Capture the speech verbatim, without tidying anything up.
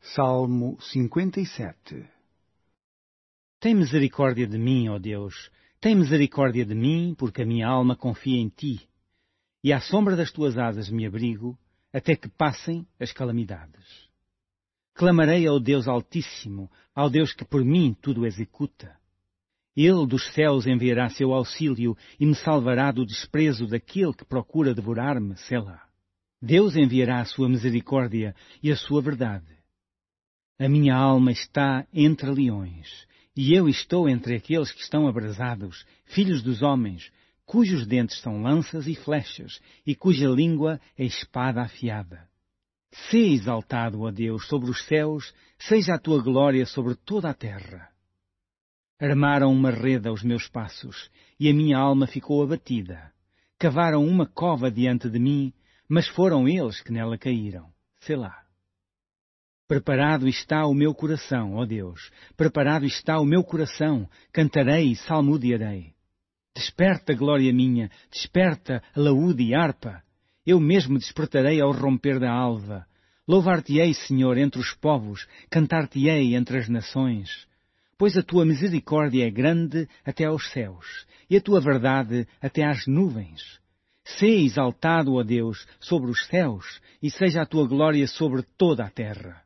Salmo cinquenta e sete. Tem misericórdia de mim, ó Deus, tem misericórdia de mim, porque a minha alma confia em Ti, e à sombra das Tuas asas me abrigo, até que passem as calamidades. Clamarei ao Deus Altíssimo, ao Deus que por mim tudo executa. Ele dos céus enviará seu auxílio e me salvará do desprezo daquele que procura devorar-me, Selá. Deus enviará a sua misericórdia e a sua verdade. A minha alma está entre leões, e eu estou entre aqueles que estão abrasados, filhos dos homens, cujos dentes são lanças e flechas, e cuja língua é espada afiada. Sê exaltado, ó Deus, sobre os céus, seja a tua glória sobre toda a terra. Armaram uma rede aos meus passos, e a minha alma ficou abatida. Cavaram uma cova diante de mim, mas foram eles que nela caíram. Selá. Preparado está o meu coração, ó Deus, preparado está o meu coração, cantarei e salmodiarei. Desperta, glória minha, desperta, laúde e harpa. Eu mesmo despertarei ao romper da alva. Louvar-te-ei, Senhor, entre os povos, cantar-te-ei entre as nações. Pois a tua misericórdia é grande até aos céus, e a tua verdade até às nuvens. Sê exaltado, ó Deus, sobre os céus, e seja a tua glória sobre toda a terra.